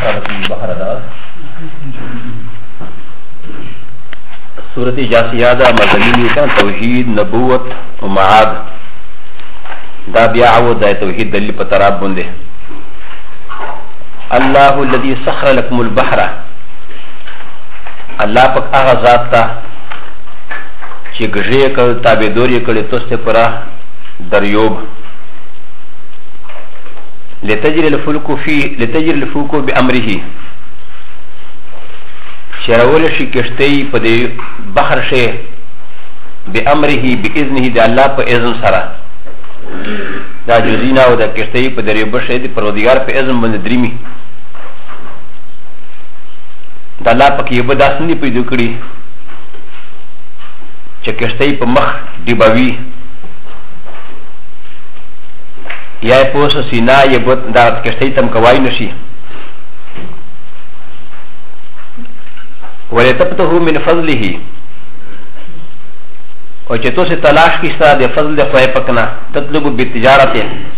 سورة البحر دا سورة جاسية دا مزمين كان توحيد نبوت ومعاد دا بيعود دا توحيد دليل پتراب بنده الله الذي سخر لكم البحر الله پاک آغا ذات تا چه گژه کل تابدوری کل توست پرا دریوب لتجري الفلك بأمره شراول شي كشتي پدي بحر شي بأمره بإذنه دي الله پا إذن سرا دا جزينا و دا كشتي پا دريوب شي دي پرودگار پا إذن بند دريمي دا الله پا كيبه داسن دي پیدو کری چه كشتي پا مخ دباوي یا پوسو سینا یا بود دا کشتی تم کوای نشی ولتبتهو من فضله او چه تو سے تلاش کستا دے فضل دے خواہ پکنا تطلبو بالتجارت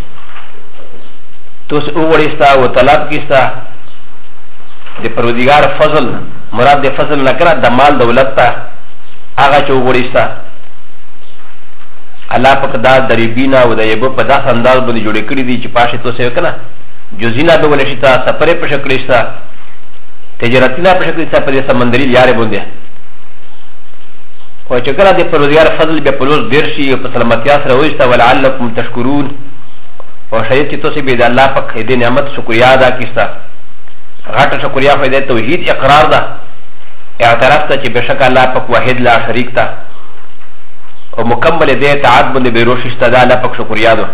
تو سے اوڑستا و طلب کستا دے پرودگار فضل مراد دے فضل نکرا دا مال دولت تا آغا چه اوڑستا الله پاک دا دریبینا و دا یبو پا داس انداز بندی جوڑی کری دی چی پاشی تو سیو کنا جزینا بے ولشتا سپرے پا شکلشتا تجارتینا پا شکلشتا پا دی سمندری لیارے بندی و چکرا دی پروزگار فضل بے پلوز دیرشی و پا سلامتیاس رویشتا ولعلکم تشکرون و شاید چی تو سی بید اللہ پاک دی نعمت شکریا دا کستا غاٹ شکریا فیدہ توحید اقرار دا اعتراف تا چی بشک اللہ پاک واحد لا شریک تا و مکمل دے اطاعت بندے بے روششتا دا اللہ پاک شکریا دو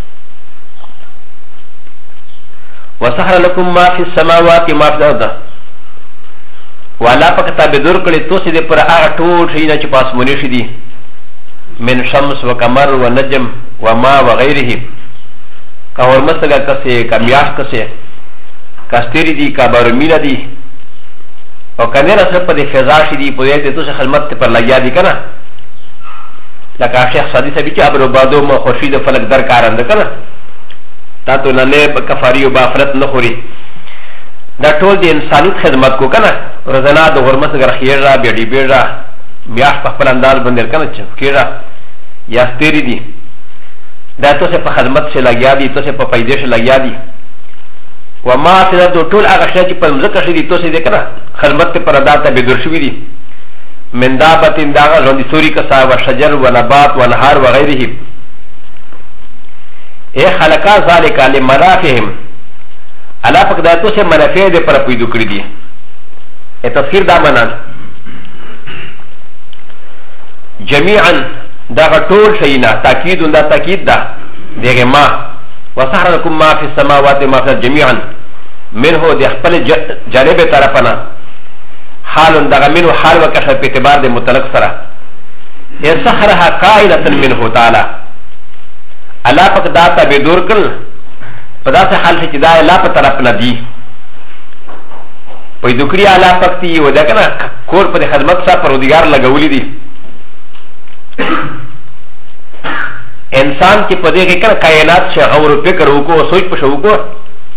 وسحر لکم ما فی السماوات ما فی الارض و اللہ پاک تابدور کلی توسی دے پر آغا طول شئینا چی پاس منیشی دی من شمس و کمر و نجم و ما و غیره کا ورمسگا کسے کا میاش کسے کا ستیری دی کا بارمینا دی و کنیر اصل پا دی فضاشی دی پویت دی توسی خلمت پر لگیا دی کنا لکه شیخ سادی سبی چه ابرو بادو ما خورشید فلک در کارنده کنه تا تو ننه کفاری و بافرت نخوری دا طول دی انسانیت خدمت کو کنه رزنا دو غرمت اگر خیر را بیڑی بیڑ را میاش پخپل انداز بندر کنه چفکیر را یا ستیری دی دا تو سے پا خدمت سے لگیا دی تو سے پا پیدے سے لگیا دی و ما سیدر دو طول آغا شای چی پا مزکر شدی تو سے دی کنه خدمت پر ادا تا بیدر شوی دی من دابت داغا جوندی سوری کسا و شجر و نبات و نهار و غیره اے خلقا ذالکا لمنافهم علا پاک داتو سے منافع دے پر پیدو کردی اے تفسیر دا منان جمیعا داغا طول شئینا تاکید دا تاکید دا دیگه ما وسحر لکم ما فی السماوات ما فی جمیعا منہو دی اخپل جانب طرفنا حال دغه منو حال وکشه په اعتبار د مطلق سره سحرها قائله منه تعالی الله پاک داتا به دور کړ په داسې حال چې دا الله په طرف نه دی په دکړی الله پاک دی و دا کنه کور په خدمت سره پرودګار لګولې دي انسان چې په دې کې کنه کائنات څخه غور فکر وکړو سوچ په شو وکړو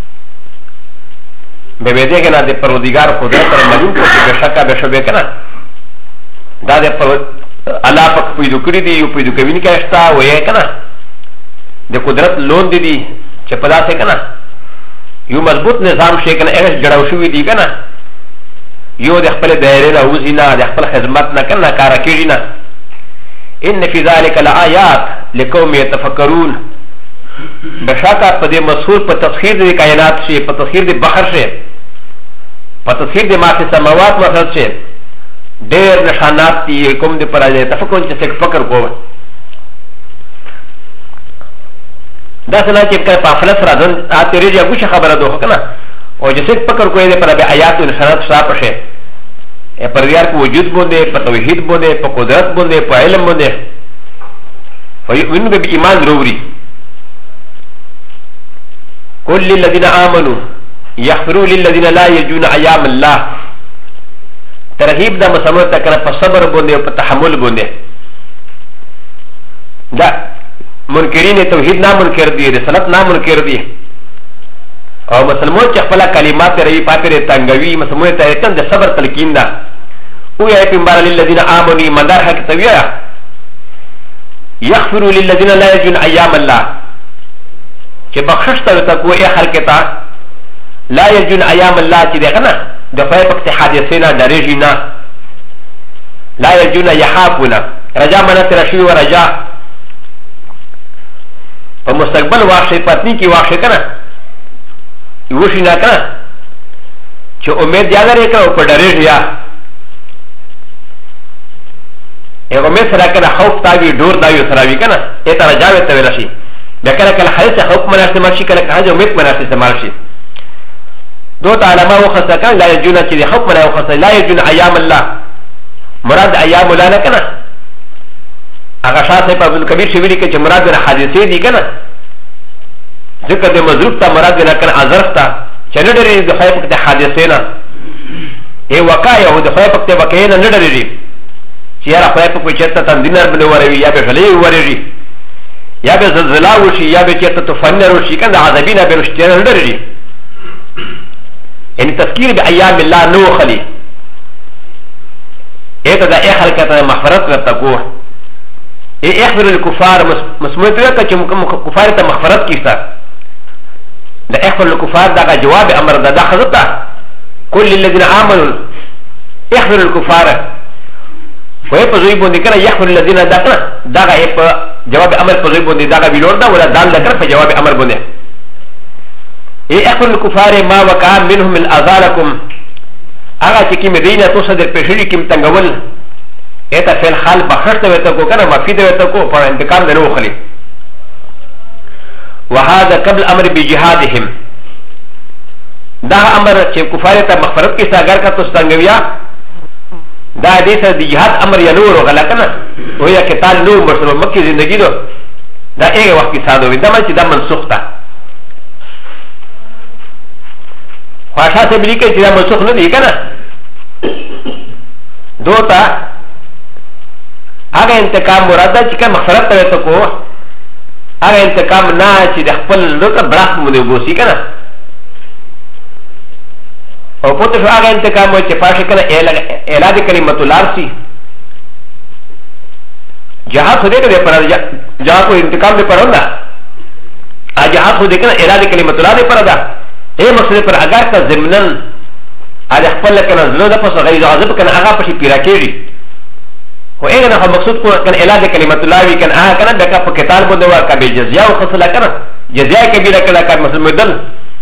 به دې کې نه د پرودګار خدای پر مجبور کو چې شکا به شوبې کنه دا د الله پاک پیدا کړی دی یو پیدا کوي نه کېستا وې کنه د قدرت لون دي چې په داسې کنه یو مضبوط نظام شي کنه هغه جوړاو شوی دی کنه یو د خپل دایره نه وزینا د خپل خدمت نه کنه کار کوي نه ان فی ذلک لآیات لقوم یتفکرون بشاکا په دې مسؤل په تفسیر د کائنات شي په تفسیر د بحر شي په تفسیر د ما فی السماوات مثلا شي ډېر نشانات دي کوم د پر اړه تفکر چې څه فکر کوو دا څنګه چې په افلاس راځن اترې یو څه خبره دوه کنه او چې څه فکر کوی د پر به آیات او نشانات صاحب شي پر یار کو وجود باندې په توحید باندې په قدرت باندې په علم باندې وینو به ایمان ضروري قل للذين آمنوا يغفروا للذين لا يرجون أيام الله ترغيب دا مسامر تكنا بصبر بنده و تحمل بنده دا منكرين توحيد نا منكر دي رسالت نا منكر دي او مسلمون چې خپل کلمات روي پاپره تنګوي مسلمون ته کم د صبر تلقین ده او یا پیغمبر للذین آمنوا مدار حق تویا یغفروا للذین لا یجون ایام الله چې بخشش ته تکو ای خلقتا لا یجون ایام الله چې دغه نه د فای په حادثه نه درېږي نه لا یجون یحافون رجا منه ترشی و رجا په مستقبل واښه پتنی کې واښه کنه یوشي نه کنه چې امید یاد لري کنه په ډېرې یا یو امید سره کنه خوف تاوی ډور دایو سره وی کنه اته رجاوي ته ویل شي بیا کله کله حدیث خوف مناسب شي کله کله امید مناسب شي دو تعلمه وخصه کنه لا یجون چې خوف منه وخصه لا یجون ایام الله مراد ایام الله نه کنه هغه شاته په ابن کبیر شویلی کې چې مراد نه حادثه دي کنه ذکر د مضروب ته مراد نه کنه ظرف ته چې نه ډېرې د خیب د حادثه نه ای وقایع د خیب ته وقایع نه ډېرې چې را خیب په چته تندینر باندې وروي یا به غلې وروي یا به زلزلہ وشي یا به چته طوفان وشي کنه عذابینه به رشتي نه ډېرې ان تذکیر بایام الله نو خلی ایت دا ای خلقتا مغفرت کرتا کو ای اخبر الكفار مسموع توقع چه کفار تا مغفرت کیستا دا اخبر الكفار دا جواب امر دا خذتا کل للذین آمنوا اخبر الكفار وی پا زوی بوندی کنا یخبر الذین دا کنا دا ای پا جواب امر پا زوی بوندی دا بیلور دا ولا دال دا کنا پا جواب امر بوندی ای اخبر الكفار ما وقع منهم من اذالکم اغا چې کی مدینه تو صدر پېښړي کې تنګول اته فل حال بخښته وته کو کنه مفید وته کو په انتقام نه وخلی وهذا قبل امر بجهادهم دا امر چې کفار ته مغفرت کې ساګر کا تو څنګهیا دا دې سره د جهاد امر یا نور غلا کنه او یا کتاب نو مسلمان مکه زندگی دو دا هغه وخت کې ساده وي دا چې دا منسوخ ده خاصه بلی کې چې دا منسوخ نه دی کنه دوتا هغه انتقام مراد ده چې کوم مغفرت ته کو هغه انتقام نه چې د خپل لوکه براخ مونږ وګورئ کنه او پته شو هغه انتقام چې پاشه کنه اعلان کلمت الله سي جهاد خو دې ته پر جهاد کو انتقام دې پر نه ا جهاد خو دې کنه اعلان کلمت الله دې پر ده اے مقصد پر اگر کا ضمنن ا خپل کنه زړه د پس غیر عذاب کنه هغه پشي پیرا کېږي خو اګه نه مقصود کو کنه اعلان کلمت الله وی کنه هغه کنه دغه په کتاب باندې ورکا به جزیه او خصله کنه جزیه کبیره کله کار مسلمان دل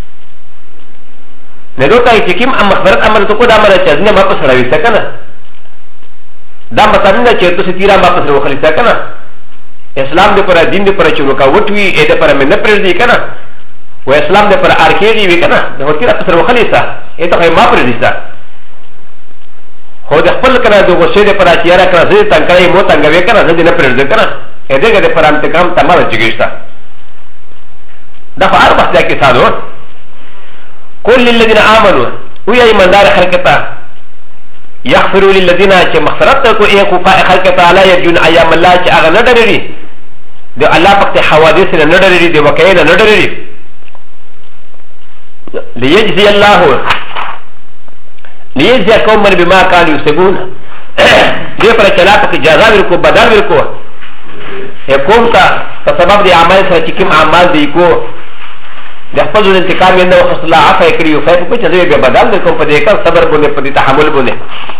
نه دوی چې کوم مخبرت امر ته کو د امر چې نه ما په سره وسته کنه دا مطلب نه چې تاسو تیرا ما په سره وخلی ځکه کنه اسلام دې پر دین دې پر چې وکا وټوي اې دې پر منه پر دې کنه و اسلام دې پر ارکیږي وی کنه د هوتیرا په سره وخلی ځه اې ته ما پر دې ځه خو د خپل کنه د غوښې دې پر اچیرا کنه زه تنګړې مو تنګوي کنه زه دې نه پر دې کنه اې دې پر انتقام تمام جګیشتا دا هر وخت کې ساده كل الذين آمنوا ويا إيماندار خلقتا يغفروا للذين مغفرتكم إيه كفاء خلقتا لا يرجون أيام الله أغا ندرري دي الله فقط حوادث ندرري دي وكاين ندرري ليجزي الله ليجزي قوما بما كانوا يكسبون دي پر چلا پک جزا ورکو بدل ورکو قوم کا سبب دي اعمال سره چکم اعمال دي کو د خپل انتقام یې نو خص الله عفا کړی او فایده په چې به بدل د کوم په دې کار صبر بونه په دې تحمل بونه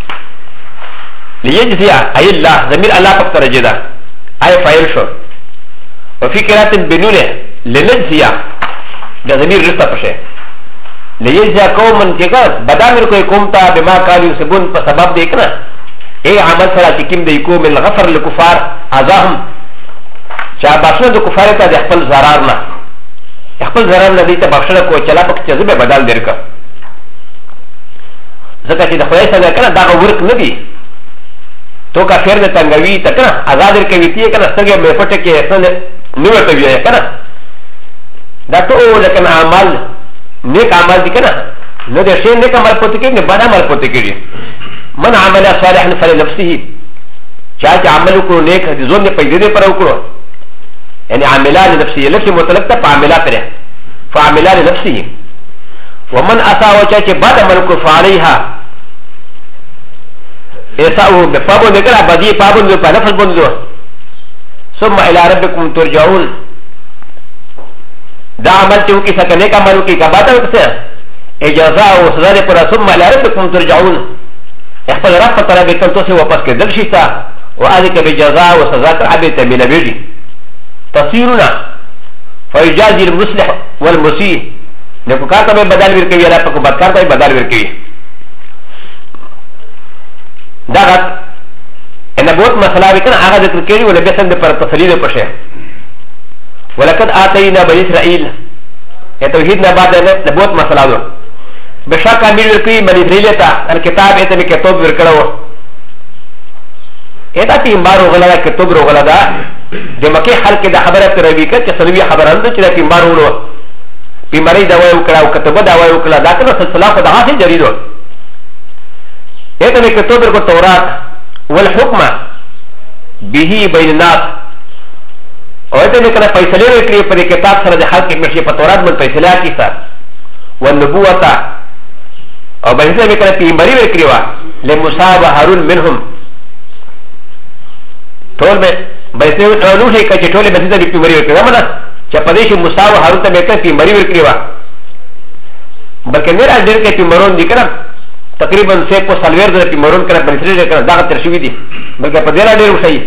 ليجزي اي الله ضمير الله پاک ته رجدا اي فاعل شو وفي قرات بنونه لنجزي د ضمير رسته پشه ليجزي قوم من چې بدل ورکوي قوم ته بما قالوا سبون په سبب دې کنه اي عمل سره چې کوم دې کوم الغفر للكفار اعظم چا باسو د کفار ته د خپل zarar نه خپل ضرر نه دي ته بخښنه کو چلا پک چې زبه بدل درک ځکه چې د خدای سره کنه دا ورک نه دي تو کافر نه تنګوي ته کنه آزاد کوي تی کنه څنګه مې پټه کې اصل نو ته وی کنه دا ټول کنه اعمال نیک اعمال دي کنه نو د شي نیک عمل پته کې نه بد عمل پته کې من عمل صالح فلنفسه چا چې عمل کو نیک دي ځون نه پیدا پر وکړو يعني عاملان لنفسه لفظ مطلق تا فعاملا پره فعاملا لنفسه ومن اسا وچا بعد ملك فعليها اساو بابو نكرا بدي بابو نفس بندو ثم الى ربكم ترجعون دا عمل چې وکي سکنه کا عمل وکي کباته وکسه اجازه او سزا پر ثم الى ربكم ترجعون خپل رب په طرف کې تاسو واپس کېدل شي تا او هغه کې جزاء او سزا ته ابي ته ملوي تصيرنا فيجازي المصلح والمسيء نو کار ته بدل ورکوي یا په بدکار ته بدل ورکوي دا غت ان بہت مسئلہ وکړه هغه ذکر کړي ولې به څنګه پر تفصیل پشه ولقد اتينا بني اسرائيل توحید نه بعد نه بہت مسئلہ ده بشک امیر ورکوي بني اسرائيل ته الکتاب ایته می کتاب ورکړو ایته پیمبار وغلا کتاب وغلا دا د مکه خلک د خبره پر ویکه چې سنوي خبره اند چې پیمبار وړو پیمبري دا وایو کړه او کتاب دا وایو کړه دا کنه سلسله خو د حاصل جریدو ایته می کتاب ورکو تورات والحكم به بين الناس او ته نه کله فیصله وکړي په کتاب سره د خلک مشي په تورات باندې فیصله کیسه والنبوه او به څه وکړي پیغمبري وکړي وا لموسی و هارون منهم ټول به څه ټول شي کچې ټول به څه پیغمبري وکړي مله چې په دې شي موسی و هارون ته به پیغمبري وکړي وا بلکې نه راځي کې پیغمبرون دي کړه تقریبا سے کو سالویر در پیمرون کرا بنسری کرا داغ ترشوی دی بلکہ پدیلا دیر وشئی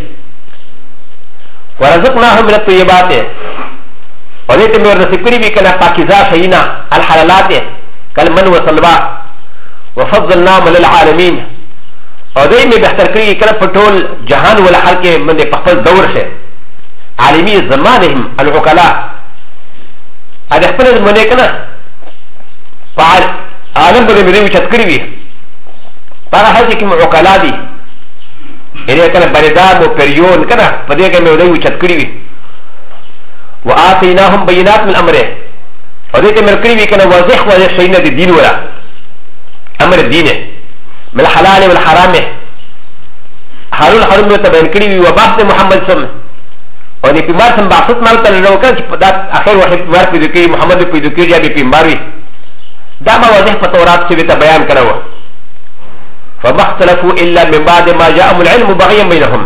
ورزقناهم من الطیبات ولیت میں رسکری بھی کنا پاکیزہ شئینا الحلالات کالمن وصلبا وفضلناهم للعالمین اور دی میں بہتر کری کنا پٹول جہان والحال کے من پخفل دور سے عالمی زمانهم العقلاء ادھ اخبر منے کنا فعال عالم بده مې وچت کړی وي هغه هڅه کې معقلا دي یعنی کنه بردام او پریون کنه په دې کې مې ودا وچت کړی وي وآتیناهم بینات من امره او دې کې مې کړی وي کنه واضح واضح شی نه دي دین ولا امر دین من الحلال والحرام حلال حرام ته بیان کړی وي او بحث محمد صلی الله علیه وسلم او دې په مار سم بحث مال ته نو کړ چې په اخر وخت ور په دې کې محمد په دې کې یا به پیمباري دا ما واضح په تورات کې ته بیان کړو فمختلفوا الا من بعد ما جاءهم العلم بغيا بينهم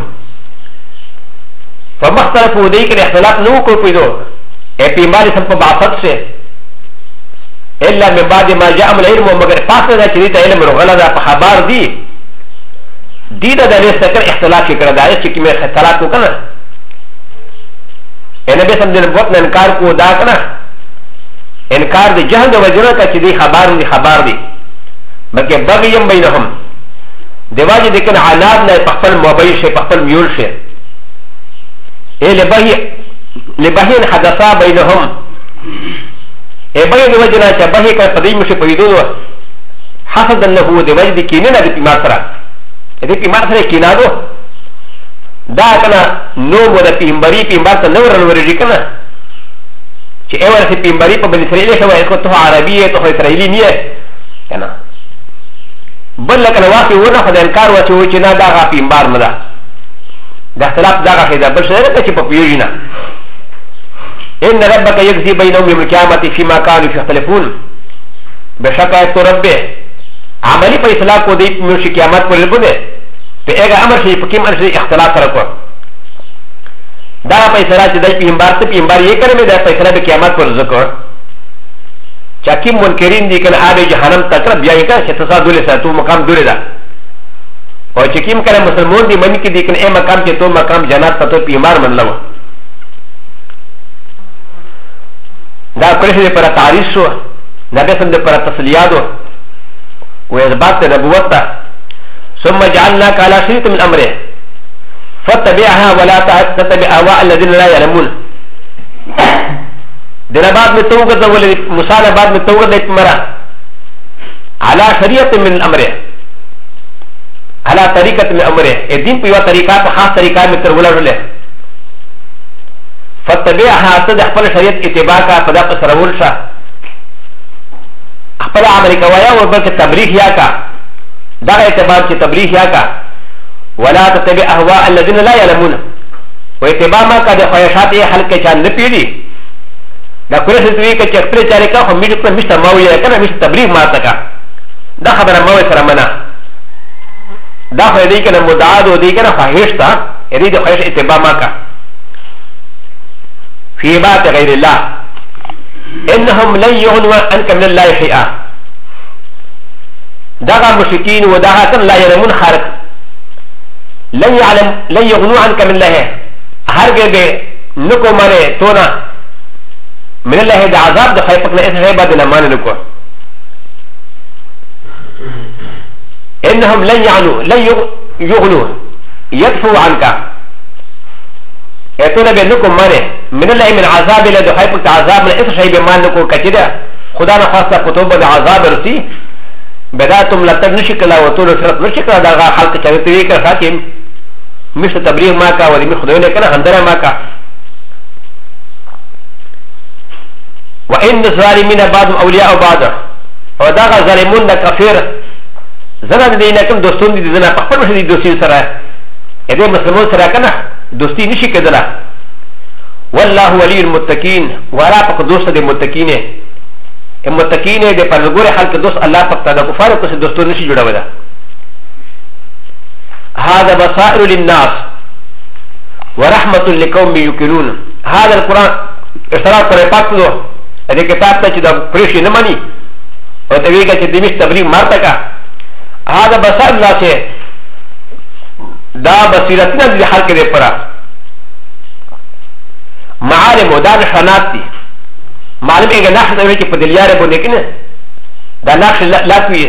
فمختلفوا دې کې اختلاف نو کو پیدو اے پیمبار سم په بحثت سے الا من بعد ما جاءهم العلم مگر فاصله دا چې ته علم غلا دا په خبر دي دې دا د سکر اختلاف کړه دا چې کې اختلاف وکړه ان به سم دې بہت انکار کو دا کنه انکار د جهل د وجنه کا چې دی خبر دی بلکې بغیم بینهم دیواجه د کنه عناد نه خپل موبایل شي خپل میول شي ای لبهین حدثا بینهم ای بغی د وجنه چې بهی کا پدې مشه پېدو حسد له دیواجه د کینه نه د پیمار سره د پیمار سره کینه دو دا کنه نو مو د پیمبر ته نور وروري کنه چې اول سي پیمبري په بني اسرائيل شوی اسکو ته عربي ته اسرائيلي نه کنه بل لکه واقع ونه خدای انکار وچو چې نه دا غا پیمبار نه ده د اختلاف دا غا خیدا بل څه نه چې په پیوینا ان ربک یجزي بینهم یوم القیامت فيما كانوا يختلفون بشکه تو رب عملی فیصله کو دی په قیامت پر لبونه په هغه امر شي په کوم امر شي اختلاف راکو دا فیصله چې د پیغمبر ته پیغمبر یې کړی دا فیصله د قیامت پر ذکر چې کوم منکرین دي کنه آب جهنم تک بیا یې کړه چې تصادل ساتو مقام دوره ده او چې کوم کله مسلمان دي منی کې دي کنه ای مقام چې تو مقام جنت ته پیغمبر منلو دا کله پر تاریخ شو دا به څنګه پر تسلیات او اثبات نبوت ثم جعلنا على شريط من امره فتبعها ولا تتبع اهواء الذين لا يعلمون دنا بعد میں توقع ذول مسالہ بعد میں توقع دیت مرا على شریعت من امره على طریقت من امره دین په یو طریقہ په خاص طریقہ میں تر ولرله فتبعها تدخل خپل شریعت اتباع کا پدا پر سرول شا خپل عمل کوایا او بلکہ تبلیغ یا کا دا اعتبار چې تبلیغ یا کا ولا تتبع اهواء الذين لا يعلمون واتباع ما قد خيشات حلقه چان نپیدی دا کوله ستوي کې چې خپل چاري کا هم میډ په مشته ماوي کنه مشته تبلیغ ماته کا دا خبره ماوي سره منا دا خو دې کنه مدعا دو دې کنه فاحش تا دې د خواهش اتباع ما کا في عبادة غير الله انهم لن يغنوا عنك من الله شيئا دغا مشركين ودغا كان لا يعلمون خارق لن يغنوا عنك من الله هرگز نکو مانے تونا من الله دا عذاب دا خیفق نا اس غیبہ دنا مانے نکو انهم لن يغنوا يدفعوا عنك اتونا بے نکو مانے من الله من عذاب اللہ دا خیفق دا عذاب نا اس غیبہ مان نکو کچدا خدا نخواستہ قطوبہ دا عذاب رسی بدا تم لطب نشکلا و طول شرط نشکلا دا غا خلق چاہتوی کر خاکم مشت تبلیغ ما کا و دمی خدایونه کنه هندره ما کا و ان الظالمین بعضهم اولیاء بعض او دا ظالمون دا کافر زنه دې نه کوم دوستون دي زنه په خپل مشه دي دوستي سره دې مسلمان سره کنه دوستی نشي کېدله والله ولي المتقین ولا پک دوست دې متقین متقین دې پر ګوره خلک دوست الله پک دا کفار کو سره دوستون نشي جوړاوله هذا بصائر للناس ورحمة لقوم يوقنون هذا القرآن اشتراك قرآن له هذا كتاب تجد بريشي نماني وتبيك تدميش تبريم مرتكا هذا بصائر للناس دا بصيرتنا دي حال كده پرا معالم ودا نشانات دي معلوم اگه نقش دوئے چه پدلیاره بونده کنه دا نقش لاکوی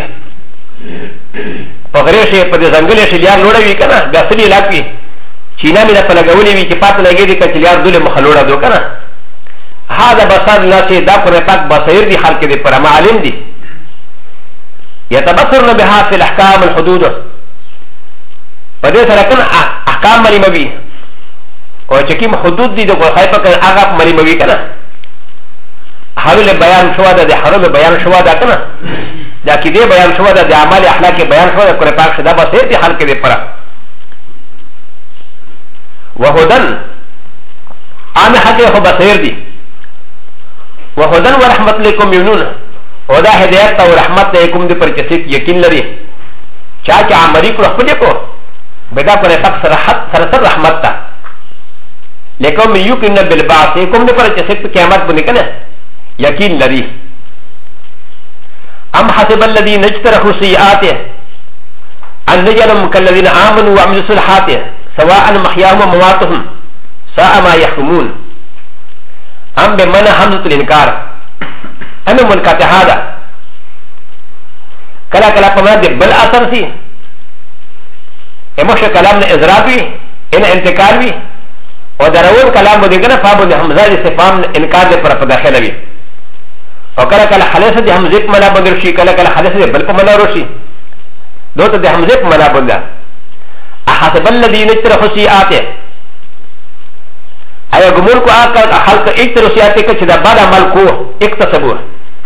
پغره شي په ځنګل شي لیار لوړوي کنه بیا سړي لاکوي چینا مې په لګولې وي چې پات لګې دي کچ لیار دوله مخلوړه دو کنه هاذا بصر الله چې دا پر پاک بصیر دي خلق دي پر معلم دي يتبصرن بها في الاحكام الحدود په دې سره کنه احکام مری موي او چې کوم حدود دي د خای په کنه هغه مری موي کنه حاله بیان شو ده حرام بیان شو ده کنه دا کې دې بیان شو ده د اعمال اخلاق بیان شو ده پر پاک شدا بصیر دي خلق دي پر وهدن عام حقه هو بصير دي وهدن ورحمة لكم يمنون ودا هدايات او رحمت لكم دي پر چسيت يقين لري چاچا عمري کو خپل کو بدا پر حق سر رحمت تا لكم يقين بالبعث لكم دي پر چسيت قیامت بني کنه يقين لري ام حسب الذين اجترحوا سيئات ان نجعلهم كالذين امنوا وعملوا الصالحات سواء محياهم ومواتهم ساء ما يحكمون ام بمعنى همزة الانكار انا منكات هذا كلا كلا قمنا دي بل اثر سي اموش كلامنا ازرابي ان انتقال بي ودرون كلام بدي كنا فابو دي حمزة دي سفام انكار دي پر پداخل بي وكلا كلا حلسة دي حمزة منا بدرشي كلا كلا حلسة دي بل پمنا روشي دوتا دي حمزة منا بدر احسب الذين اجترحوا سيئاته ايا گمون کو آقا خلق اجترحوا سيئاته که چه دا بعد عمل کو اکتسبوه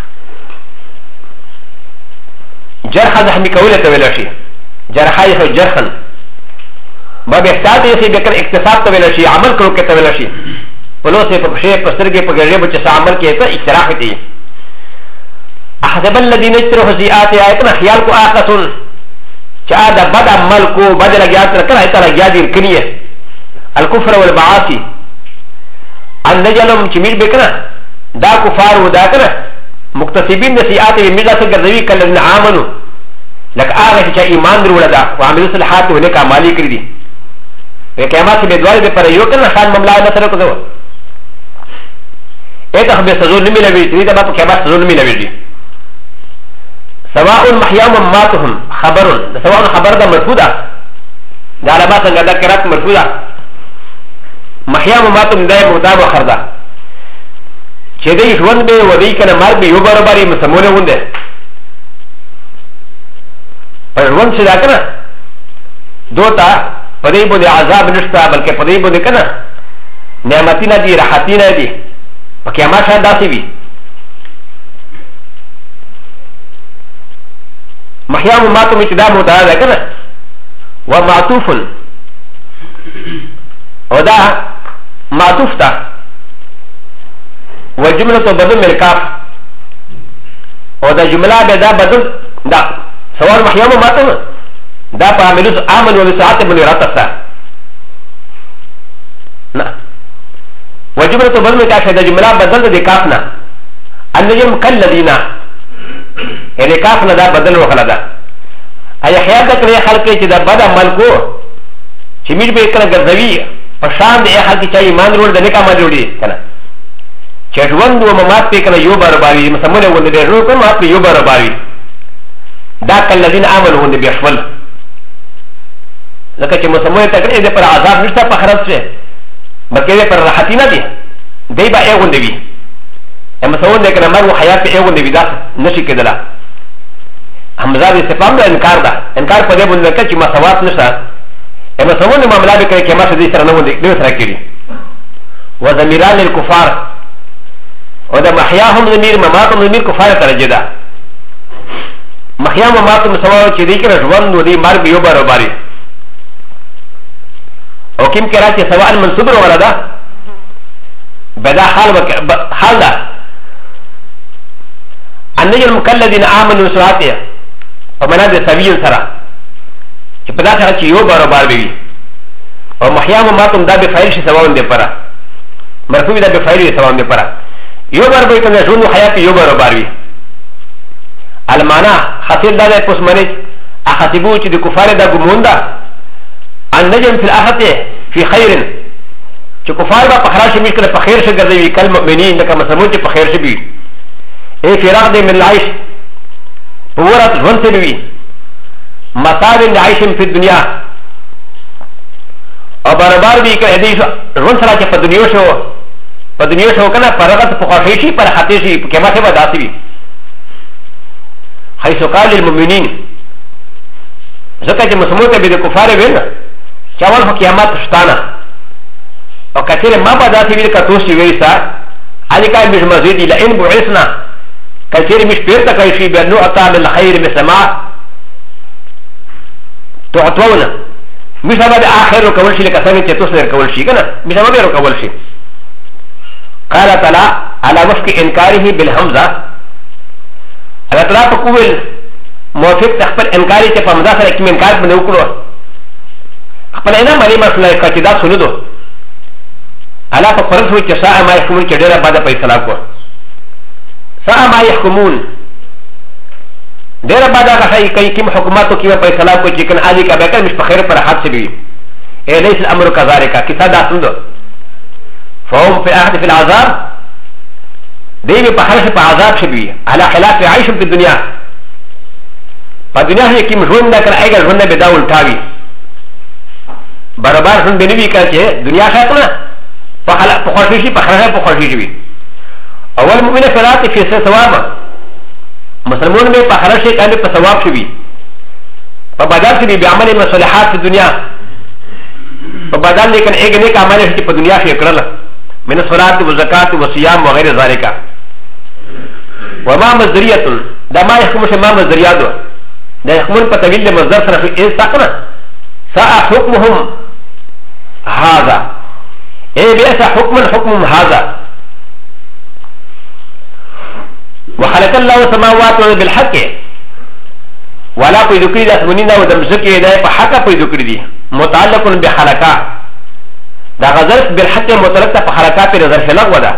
جرحا زحمی کوله تولیشی جرحا یخو جرحن باب احتاط یسی بکر اکتساب تولیشی عمل کرو که تولیشی پلو سے پکشے پسترگے پگرے بچسا عمل کیے تا اکتراح تی احسب الذين اجترحوا سيئاته آیتنا خیال کو آقا سن چا دا بد عمل کو بد لگیات رکھنا ایتا لگیات دیر کنیه الکفر والبعاسی ان نجلم چمیر بکنا دا کفار و دا کنا مکتسبین دا سیئات میرا سے گردوی کلن آمنو لک آغا چا ایمان در ولدا و عمل صلحات و نیکا مالی کردی قیامات سے بیدواری دے پر یو کنا خان مملا نصر کو دو ایتا خبی سزول نمی لوی تیتا با قیامات سزول نمی لوی سواء محيام ماتهم خبر سواء خبر ده مرفوضه ده على ما سنجد كرات مرفوضه محيام ماتهم ده مبتدا مؤخر ده چې دې ژوند به ودی کنه مار به یو برابرې مسمونه ونده پر ژوند څه دا کنه دوتا پدې بده عذاب نشته بلکې پدې بده کنه نعمتونه دي راحتونه دي پکې ما شاید داسې وي محيام ماتم اتدام متعالى كنا ومعطوف ودا معطوف تا وجمله بدل من الكاف او دا جمله بدا بدل دا سوال محيام ماتم دا فعملوس عمل وبساعات من راتسا وجمله بدل من الكاف دا جمله بدل دا كافنا النجم كالذين يعني كافنا دا بدل وخلدا اي خيال دا كري خلقه چه دا بدا ملكو چه مير بي كنا گرزوي پشان دا اي خلقه چه ایمان رول دا نکا مال روڑی کنا چه ژوند و ممات پی کنا یو بار باوی مسمونه وند دا رو کن مات پی یو بار باوی دا كالذين آمنوا وند بيشمل لکه چه مسمونه تکره دا پر عذاب نشتا پخرد سے بلکه دا پر راحتی نا دی دی با اي وند بی مسمونه دا کنا مر و حیات پی اي وند بی دا نشی کدلا همزه استفهام دا انکار دا انکار په دې باندې کې چې مساوات نشته اما سمون معاملہ به کوي چې ما څه دې سره نه وندي دې سره کړی و ضميران للكفار او دا محياهم ضمير مماتهم ضمير كفار درجه ده محيا مماتهم سواء چې دې کې ژوند و دې مرګ یو برابرۍ او کوم کې راځي سواء منصوب ولا ده بدا حال ده ان المكلذين امنوا سواته ومنا د سویل سره چې په دا سره چې یو برابر وي او محیا ماتم دا به فایل شي سواون دی پره مرفوع دا به فایل سواون دی پره یو برابر کنه ژوند حیات یو برابر وي المانا حاصل دا د پوسمنه احتبو چې د کفار دا ګمون ده ان نجم فی الاخته فی خیر چې کفار با په خراش مشکل په خیر شي ګرځي کل مؤمنین دا کوم سمون چې په خیر شي بي اے فراغ دے من العيش ورات ژوند سے بھی مساوٍ عيش في الدنيا او برابر بھی کہ ادي ژوند سره چې په دنیا شو کنه پرغت په خوشي شي پر خاطر شي په کما څه وداسي وي حيث قال للمؤمنين ځکه چې مسلمان ته به د کفار ویل چې اول په قیامت شتانه او کثیر ما به داسي ویل کته شي ویسا علي کای مش مزيد لئن بعثنا كثير مش بيرتا كيفي بأنه أطاع للخير بسماع تعطونا مش هذا آخر كول شيء لكسامي تتصدر كول شيء كنا مش هذا بيرو كول شيء قال تعالى على وفق إنكاره بالهمزة على تعالى تقول موافق تخبر إنكاري تفهمزا سرق من إنكار بنوكلو خبر إنا مالي مسلا كاتدا سندو على فقرن سوى تساء ما يحكمون كدير بعد بيسلاكو ساء ما يحكمون دير بعد هذا كي كم حكوماتو كيما فيصلا كو چكن علي کا بكر مش بخير پر حد سے بھی اے ليس الامر كذلك كذا داسند فهم في احد في العذاب دي بحرش في عذاب شبي على خلاف عيش في الدنيا فالدنيا هي كم جون دا کر ايگا جون بدا الٹاوي برابر جون بنوي کا چه دنیا خاطنا فخلا بخوشي بخرها بخوشي شبي اول مؤمن فرات في ثواب مسلمون میں پخرا شيء كان بثواب شبي فبدل سے بعمل مصالحات في الدنيا فبدل لیکن ایک نیک عمل ہے کہ دنیا سے کرنا من الصلاه والزکات والصيام وغير ذلك وما مصدريه ده ما يحكم ما مصدريات ده يحكمون بتويل مصدر صرف ايه ساقنا ساء حكمهم هذا ايه بئس حكم هذا وخلق الله السماوات بالحق ولا قيد كريد اسمنين ودمزكي ده فحق قيد كريدي متعلق بحركه ده غزل بالحق متعلق بحركات نظر خلق وده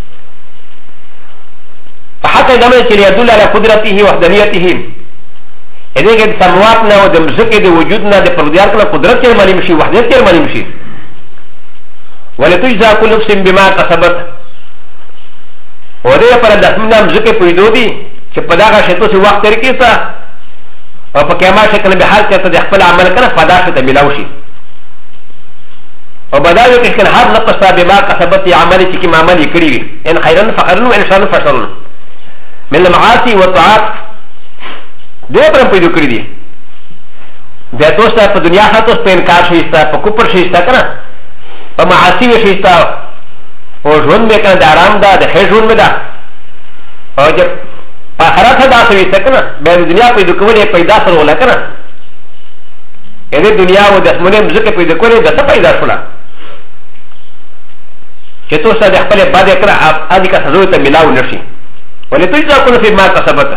فحق دمه يدل على قدرته وحدانيته اذا كان سماواتنا ودمزكي ده وجودنا ده پرديار كنا قدرت كر مالي مشي وحدت كر مالي مشي ولتجزى كل نفس بما كسبت و دې پر د اسمنام ذکر پیدا دي چې په داغه شتو سي وخت طریقې ته او په کما شکل به حال ته د خپل عمل کنه فدا ته ملاوي شي او بداوي کې کله هر نقص به ما کسبت عمل چې کی عمل کړی وي ان خيرن فخرن وان شر فشرن من المعاصي والطاعات دې پر پیدا کړی دي د توسه په دنیا هاتو په انکار شي ستا په کوپر شي ستا کنه په معاصي شي ستا او ژوند به کنه د آرام ده د ښه ژوند ده او چې په آخرت دا څه وي کنه به د دنیا پیدا کولې پیدا سره ولا کنه د دنیا او د اسمنه مزکه پیدا کولې د څه پیدا شولا چې تو سره د خپل باندې کړه ادي کا سزا ته ملاو نشي ولې تو ځا کو فی ما کسبت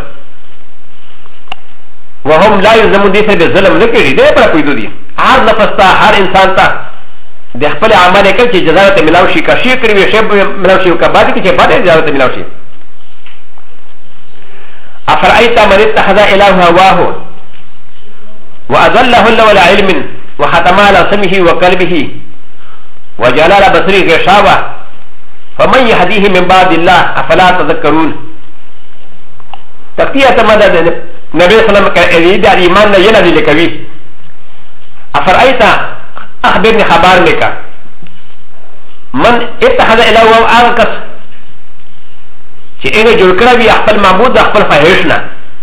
وهم لا يلزمون دې سره ظلم نه کوي دې پر کوي دي هر نفس ته هر انسان ته د خپل اعمال کې چې جزا ته ملاو شي کا شي کړی شی ملاو شي کا باندې چې باندې جزا ته ملاو شي افرأيت من اتخذ إله هواه وأضله الله على علم وختم على سمعه وقلبه وجعل على بصره غشاوة فمن يهديه من بعد الله أفلا تذكرون تقتية مدى النبي صلى الله عليه وسلم يدعى الإيمان ينادي لكوي أفرأيت أخبرني خبار لك من اتخذ إله هواه أغكس چې هغه جوړ کړی وي خپل معبود د خپل فحش نه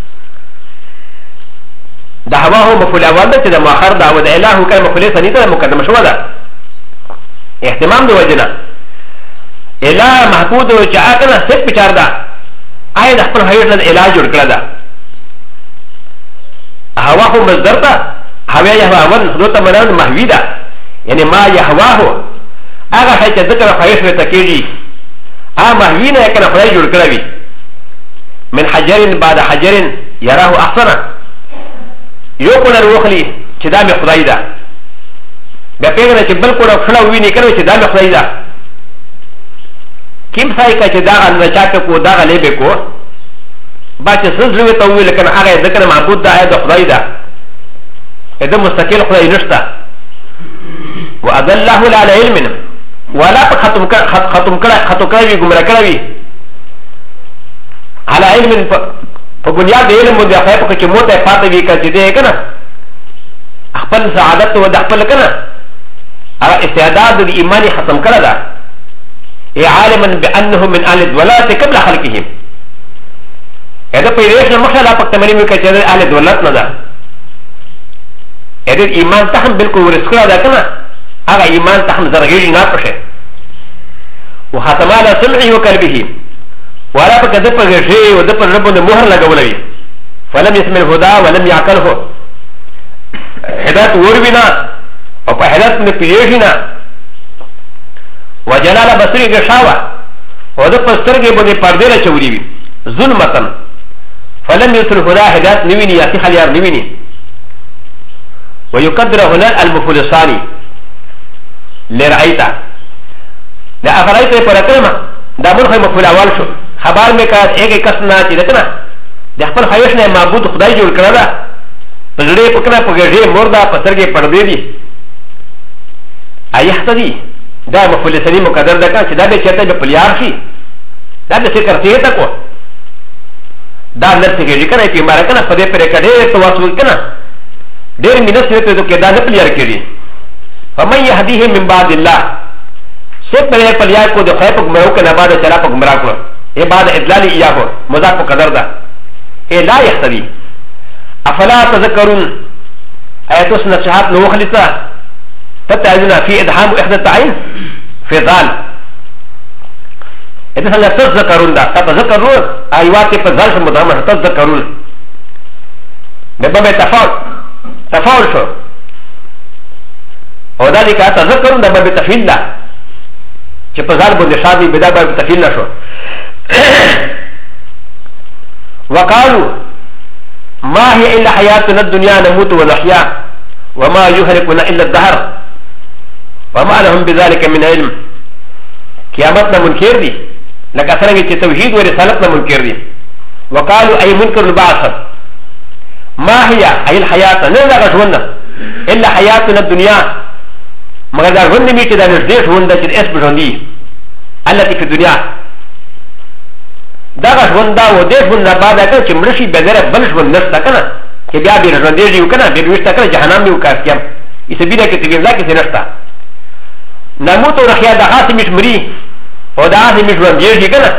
د هوا هو مفعول اول ده چې د مؤخر ده او د اله کله مفعول ثاني ته مقدمه شوه ده اهتمام د وجه نه اله محبود چې هغه نه څه پچار ده آیا د خپل فحش نه د اله جوړ کړی ده هوا هو مصدر ده هوا یهوا اول خدای ته منان محوی ده یعنی ما یهوا هو هغه شی چې ذکر فحش ته کېږي محوين يكن خدای جوړ کړی من حجر بعد حجر يراه احسن یو کولر وخلی چې دا مې خدای ده بیا پیغله چې بل کولر خلا ویني کړو چې دا مې خدای ده کیم ځای کا چې دا ان چاته کو دا غلې به کو با چې سزلوي ته ویل کنه هغه ذکر معبود ده د خدای ده اته مستقل خدای نشته واضله على علم ولا ختم كراوي گمراه كراوي على علم فبنياد علم من دخل فك موت فاتوي كجدي كنا خپل سعادت و دخل كنا على استعداد الايمان ختم كرا دا عالما بانه من اهل الضلالة قبل خلقهم هذا پیدائش مخلا پک تمنی میں کہ اهل الضلالت نہ دا هذا الايمان تهم بالکل ورسکرا دا كنا هذا إيمان تحم زرغيري ناقشه وختم على سمعه وقلبه ولا بك دب الغشي ودب الرب مهر لقولي فلم يسمع الهدى ولم يعقله هدات وربنا وهدات من بيجنا وجلال بصري غشاوة ودب السرقي بني پرديلا چوري ظلمة فلم يسمع الهدى هدات نويني ياتي خليار نويني ويقدر هنا المفعول الثاني لرأيتا دا أفرأيتا پر کلمه دا مرخي مفعول اول شو خبر میں کہا ایک کس نہ چی دکنا دا خپل خواهش نه معبود خدای جوړ کړل دا پزړې پکنا پګړې مردا پترګې پردې دي ايحتدي دا مفعول ثاني مقدر ده چې دا به چته به پلیار شي دا به څه کرتی ته کو دا نرته کې ذکر یې مار کنه پدې پرې کډې تو واسو کنه ډېر مینس ته کې دا نه پلیار کړي فمن يهديه من بعد الله سب پر پلیار کو د خیر په مرو کنه بعد چلا په گمراه کو اے بعد ادلال اياه مذاق کو قدر ده اے لا يهتدي افلا تذكرون ايات نصيحات نو خلصا تتعذنا في ادهام احدى التعين في ذال اذا لا تذكرون ده تذكرون ايوات في ذال مدام تذكرون بباب تفاول شو وذلك تذكرون ده باب تفعيل ده چې په ځان باندې شادي بدا باب تفعيل نشو وقالوا ما هي الا حياتنا الدنيا نموت ونحيا وما يهلكنا الا الدهر وما لهم بذلك من علم قيامتنا منكر دي لك څنګه چې توحید او رسالتنا منكر دي وقالوا اي منكر البعث ما هي اي الحياه نه غږونه الا حياتنا الدنيا مگر دا ژوند می چې دا نږدې ژوند چې اس بژوندي التي في الدنيا دا ژوند دا و دې ژوند نه بعد اگر چې مرشي بغیر بل ژوند نشته کنه چې بیا به ژوند دی کنه به وشته کنه جهنم دی وکړم ایسه بیا کې تبي ځکه چې نشته نموت او رخیا د هاتي مش مري او دا هاتي مش ژوند دی کنه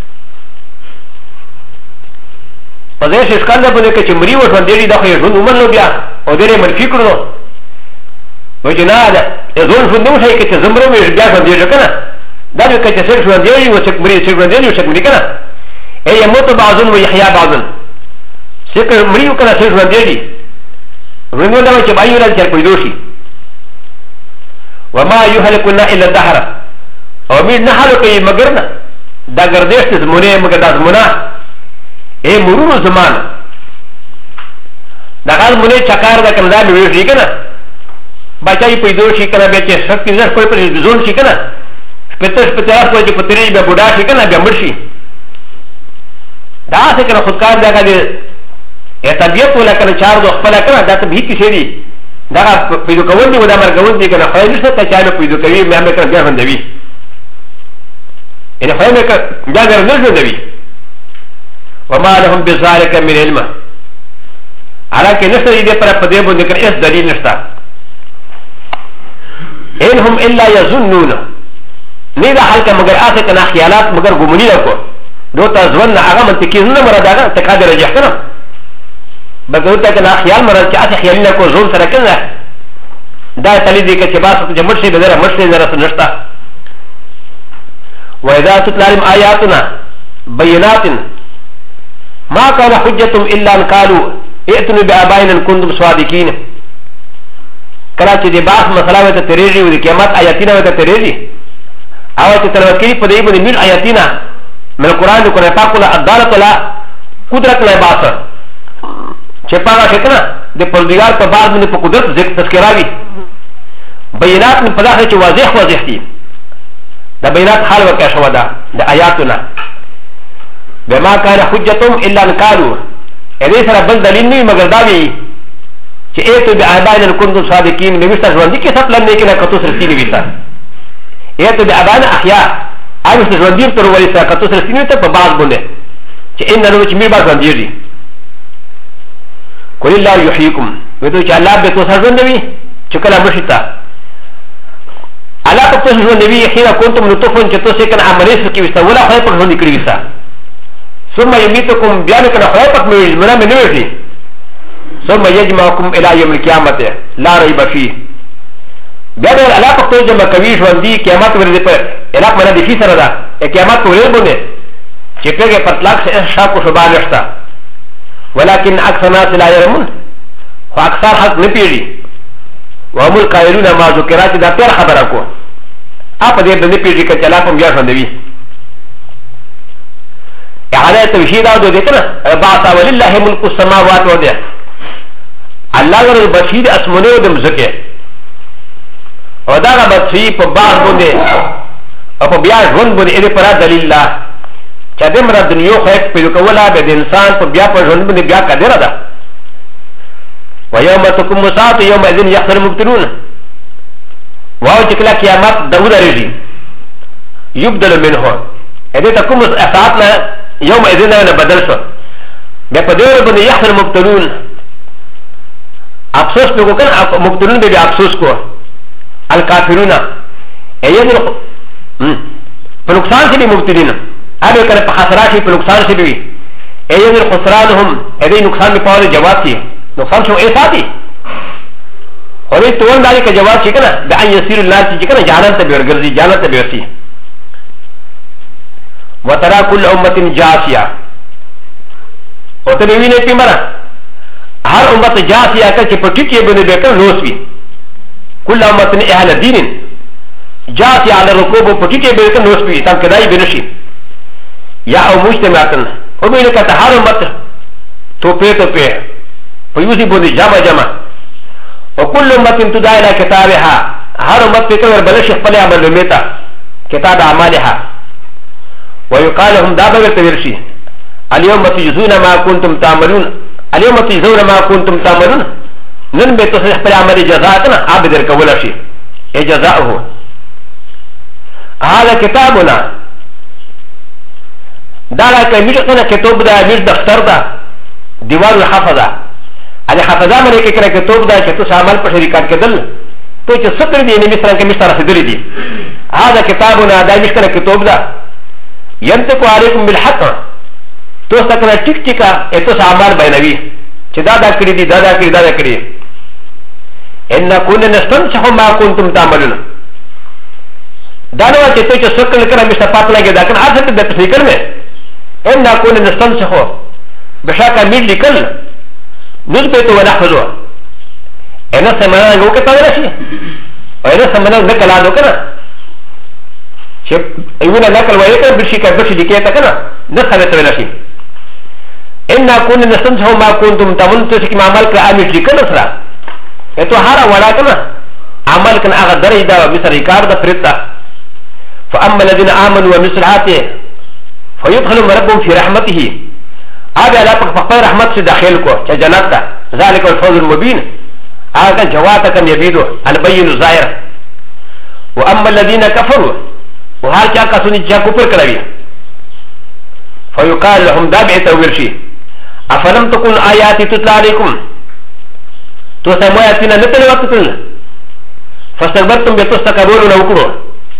په دې شي ښکار ده په دې کې چې مري و ژوند دی دا خو ژوند عمر نو بیا او دې منفي کړو و چې نه ده ژوند ژوند نو شي کې چې زمرو مې بیا ژوند دی کنه دا به کې چې ژوند دی او چې مري چې ژوند دی او چې مري کنه اي يموت بعضهم ويحيى بعضهم سكر مريو كنا سير وديدي رنگو دا چې بایو راځي په دوشي وما يهلكنا الا الدهر او میر نه حالو کوي مگر نه دا ګردش ته زمونه مگر دا زمونه ای مرور زمان دا غال مونه چکار دا کنه دا وی شي کنه بچای پیدا شي کنه به چې شک نظر کوئی پر زون شي کنه پتش پتاس کوئی چې پتری به بوډا شي کنه به مرشي دا څه کنه خودکار دا کنه طبیعت ولا کنه چار دو خپل کنه دا ته به کیسه دي دا پیدا کول دي ودا مرګول دي کنه خو نشته ته چا پیدا کوي مې هم کنه بیا باندې ان خو مې بیا ګرځول دی وما لهم بذلك من علم على كي نشتري دي پر پدې باندې کنه اس دلیل نشته انهم الا يظنون نيدا حلقه مگر اسه کنه خیالات مگر ګمونی راکو دوتا ځوان هغه منطقي نه مراد هغه تقادر رجح کنه بګوتا کنه خیال مراد چې اسه خیال نه کو زون سره کنه دا تللی دي چې باس چې مرشي بدره مرشي نه رس نشتا واذا تتلى عليهم اياتنا بينات ما كان حجتهم الا ان قالوا ائتوا بآبائنا ان كنتم صادقين کله چې د باس مسله وته تریږي او د قیامت آیاتونه وته تریږي او چې تلوکری په دې باندې مل آیاتونه من القرآن د قرآن پاک له عدالت له قدرت له باس چې پاګه څنګه د پردګار په باز باندې په قدرت ذکر تذکراوي بینات په دغه چې واضح دي د بینات حال ورکه شو ده د آیاتونه بما كان حجتهم الا ان قالوا اذا سره بل دلیل نه مگر دا وی چې ایتو بآبائنا كنتم صادقين مې وستا ژوند کې څه پلان نه کړه کتو سره سینې وستا ایتو بآبائنا احیاء اوس ژوند دې تر ولې سره کتو سره سینې ته په باز باندې چې ان نو چې مې باز باندې دي قل الله يحييكم وته چې الله به تاسو ژوند وي چې کله مشتا الله په تاسو ژوند وي خیره كنتم نطفن چې تاسو کنه عملیس کې وستا ولا خو په ژوند کې وستا ثم يميتكم بيان كان خيبك من نوفي ثم يجمعكم الى يوم القيامه لا ريب فيه بيان الله پختو جمع کوي ژوندۍ قیامت ورځ په اله مله د فی سره ده قیامت په ورځ باندې چې په پرتلاک سے شاک کو شبان نشتا ولكن اکثر الناس لا يعلمون خو اکثر حق نه پیږي وهم القائلون ما ذکرات دا پر خبره کو اپ دې نه پیږي چې الله کوم بیا ژوندوي هذا توحيد او ذكر بعث ولله ملك السماوات والارض الله غير البشير اسمنه ودم زكي وداغا بصي په بعض باندې او په بیا ژوند باندې دې پر دلیل الله چې د مر دنیا خو په کوله به د انسان په بیا په ژوند باندې بیا قدر ده ويوم تقوم الساعه يومئذ يخسر المبطلون واو چې کله قیامت دغه درېږي يبدل منه اې تقوم الساعه يوم اذن انا بدل شو بقدر بن يحصل مبتلون افسوس بيقول كان مبتلون بي افسوس كو الكافرون ايين فنقصان سي مبتلين ابي كان بخسرات في نقصان سي بي ايين الخسرانهم ايين نقصان بقول جواب سي نقصان شو ايه ساتي اور یہ تو داری کا جواب سي كنا بان يسير الله سي كنا جانت بيرغزي جانت بيرسي وترى كل أمة جاسية وتنوين في مرة هر أمة جاسية كتبتك يبني بكر نوسوي كل أمة أهل دين جاسية على الركوب وبتك يبني بكر نوسوي تام كداي بنشي يا أو مجتمعات ومن كتا هر أمة توبي فيوزي بني جمع وكل أمة تدعى إلى كتابها هر أمة بكر بلش يخبلي عمل الميتا كتاب أعمالها ويقال لهم دابا بالتورشي اليوم تجزون ما كنتم تعملون اليوم تجزون ما كنتم تعملون نن بتصح بالعمل جزاءنا عبد الكولا شيء اي جزاؤه هذا كتابنا دارا كميشنا كتب دا مش دفتر دا ديوان الحفظه على حفظه من كده كتب دا چې تاسو عمل په شریکات کېدل ته چې ستر دي نه مثلا کمشتہ رسیدلی دي هذا كتابنا دا مش کنه کتب دا ينطق عليكم بالحق تو سكنا تك تكا اتو سامار بينوي چدا دا کړی دي دا کړی ان كنا نستنسخ ما كنتم تعملون دا نو چې ته سکل کړه مشته پات لګي دا کنه اته د تفسیر مې ان كنا نستنسخ بشاکه مې لیکل نثبت ونحفظه انا سمعنا لو كتاب راشي انا سمعنا نکلا دو کنه چې ایونه نقل وایي کړه بشي کړه بشي دکې ته کنه نه ثابت ویل شي ان كنا نستنسخ ما كنتم تعملون تاسو کې عمل کړه امي دې کنه سره اته هر وړا کنه عمل کنه هغه درې دا مثل ریکارډ پرتا فاما الذين امنوا ومثلات فيدخلوا ربهم في رحمته هذا لا تخفى رحمت سے داخل کو چې جنت ته ذلك الفوز المبين هذا جواتك يبيد البين الظاهر واما الذين كفروا وهل كان كسوني جا كفر كلامي فيقال لهم دابعه ورشي افلم تكن اياتي تتلى عليكم توسمواتنا نتلواتنا فاستكبرتم بتستكبرون وكروا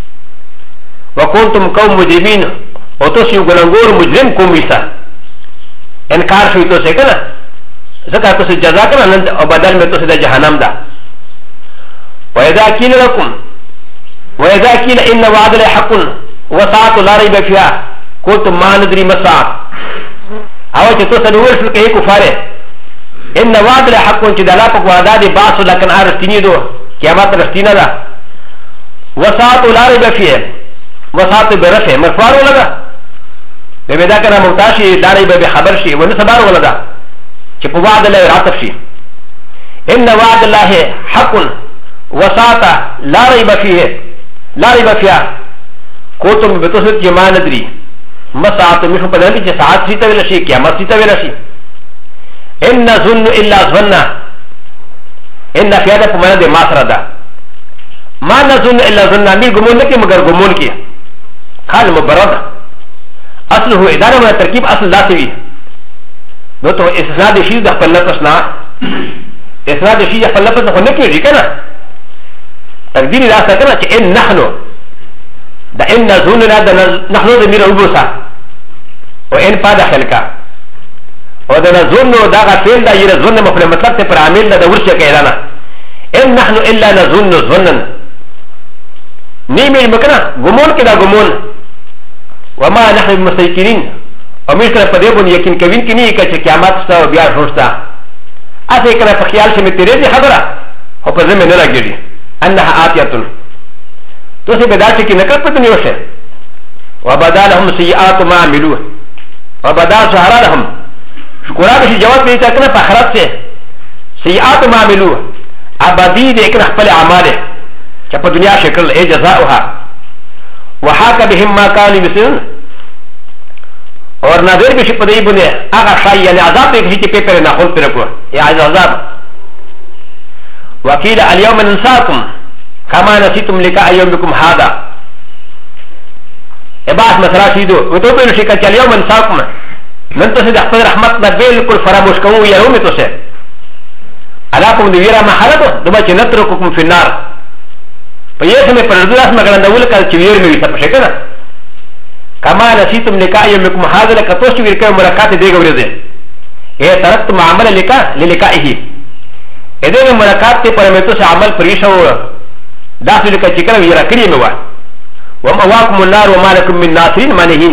وكنتم قوم مجرمين وتوسيو غلانغور مجرم كوميسا انكار شوي توسي كنا زكاه توسي جزاكنا وبدل من توسي جهنم دا واذا قيل لكم واذا قيل ان وعد الله حق وساعه لا ريب فيها قلتم ما ندري ما الساعه او توسي نور في كي كفاره ان وعد الله حق جدلا وعداد باس لكن ارستني دو قیامت رستینا دا وساعت لا ريب فيه وساعت برفع مرفوع ولا بدا كان ممتاشي لا ريب بخبر شيء ونسبار ولا دا چې په وعد الله راتب شي ان وعد الله حق وساعت لا ريب فيه لا ريب فيها کوتم بتوسط جما ندري ما ساعت مش په دې چې ساعت سي ته ویل شي قیامت سي ته ویل شي ان ظن الا ظن ان في هذا فمانا دي ماسرة دا ما نظن إلا ظن أمير قمون لكي مگر قمون كي خال مبرد أصله إدارة من التركيب أصل لا سوي دو تو إسناد شيء ده فل لفظنا إسناد شيء ده فل لفظنا خو نكي جي كنا تقديري راسا كنا چه إن نحنو دا إن نظن لا دا نحنو دا مير أبوسا وإن پا داخل کا و د نظن دا غفل دا یره ظن مفعول مطلب ته پر عامل دا ورشه کیدانا ان نحن الا نظن ظنا نیمه مکنا گمون کدا گمون وما نحن مستيقنين امیر کړه په دې باندې یقین کوي کې نه چې قیامت ستا بیا شوستا اته کړه په خیال چې مې تیرې دي خبره او په زمي نه راګړي انها اتیاتن تو څه بدا چې نه کړ پته نیوشه وبدالهم سيئات ما عملوا وبدا سهرا لهم شکرا بشي جواب دیتا کنه په آخرت سے سیئات ما عملو ابدی دې کنه خپل اعمال چې په دنیا شکل ای جزاؤها وحاک بهم ما كانوا يمسون اور نظر بشي په دې باندې هغه شای یعنی عذاب دې چې په پر نه خپل پر کو یا عذاب وقيل اليوم ننساكم كما نسيتم لقاء يومكم هذا اباس مسرا شيدو وتوبه شي کچ اليوم ننساكم من تو سے دخل رحمت نہ بالکل فراموش کرو یا روم تو سے علاقم دیرا محلت دبا چې نترککم فی النار پيه سمے پر دراس مگر اندول کل چویر میں وسا پشے کنا کما نسیتم لقاء یومکم هذا لکتوش ویر کای ملاقات دی گورے دے اے ترکتم عمل لکا للقائه اے ملاقات تے پر میں تو سے عمل پریشو داخل کا چکر ویرا کڑی میں وا ومواکم النار وما لكم من ناصرین مانہین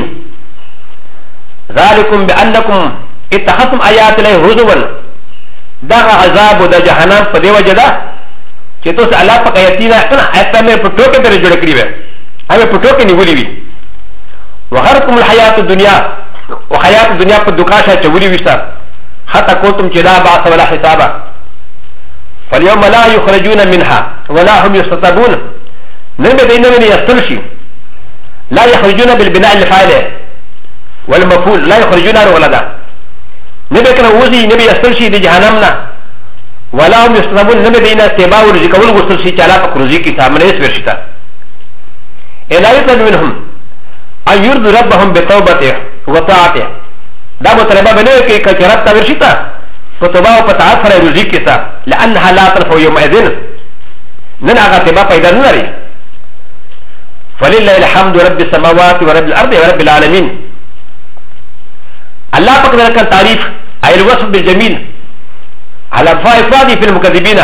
ذلكم بأنكم اتخذتم آيات الله هزوا دا عذاب دا جهنم فدي وجدا چې تاسو الله په آیاتینا کنه آیات مې په ټوکې پر جوړ کړی و هغه په ټوکې نیولې وی وغرکم الحیات الدنیا وحیات الدنیا په دوکاشه چولې وستا حتی کوتم چې دا باث ولا حسابا فاليوم لا يخرجون منها ولا هم يستتابون نن به دینه نه یستلشي لا يخرجون بالبناء الفاعل والمفعول لا يخرجون ولدا نبي كان وزي نبي يستلشي دي جهنمنا ولا هم يستنبون نبي دينا استباع ورزي كول غسلشي چالا فكروزي كتاب من يسوير شتا لا يطلب منهم ان يرضوا ربهم بتوبته وطاعته دا مطلبه بنوي كي كرب تاور شتا فتوبه وطاعت فرا روزي كتاب لانها لا تنفع يومئذ نن اغا تبا پیدا نري فلله الحمد رب السماوات ورب الارض ورب العالمين الله پاک ذکر تعریف ای الوصف بالجمیل على افراد في المكذبين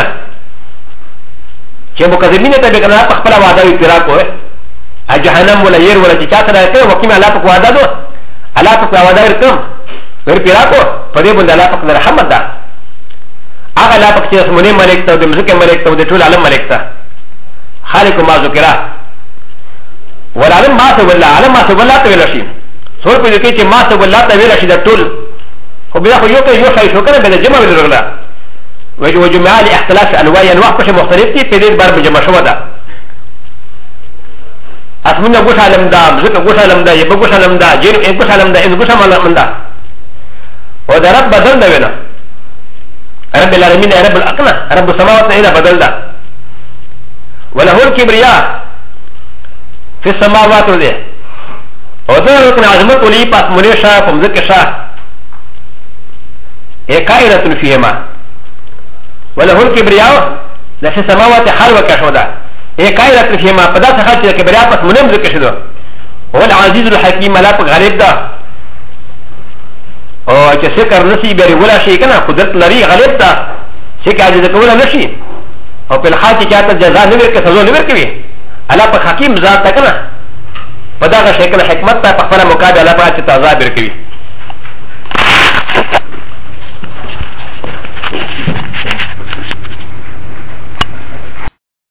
چې مكذبین ته به کنه په خپل وعده اعتراض کوي جهنم ولا ير ولا چې چاته راځي وکیم الله پاک وعده دو الله پاک وعده ورکم ور پیرا کو په دې باندې الله پاک رحمت ده هغه الله پاک چې اسمنه ملک ته د مزکه ملک ته د ټول عالم ملک ته خالق ما ذکر والعالم ما سوى عالم ما سوى الله تولى شيء سوى بذكي ما سوى الله تولى شيء طول وبياخذ يوكا يوشا يشوكنا بين الجمع بالرغلا وجمع لاختلاف الوان الوقت مختلفتي في ذي بار بجمع شودا اسمنا غوش عالم دا زك غوش عالم دا يبغى غوش عالم دا جين غوش عالم دا ان غوش عالم دا وده رب بدل ده وينا رب العالمين رب الاقنى رب السماوات هنا بدل ده وله الكبرياء في السماوات وده وده ركن عظمت ولي باس منيشا فمزك شاه هي كائنة فيهما وله الكبرياء في السماوات حال وكشودا هي كائنة فيهما فدا سخالت الكبرياء باس منم زك شدو هو العزيز الحكيم لا غالب ده او چې سکر نسی بری ولا شي کنه قدرت لري غالب ده چې کاجه کوله نشي او په الحال کې چاته جزاء نه ورکړي سزا نه ورکړي الله په حکیم ذات کنه په دا شکل حکمت ته په خپل مقابله الله په عذاب ورکړي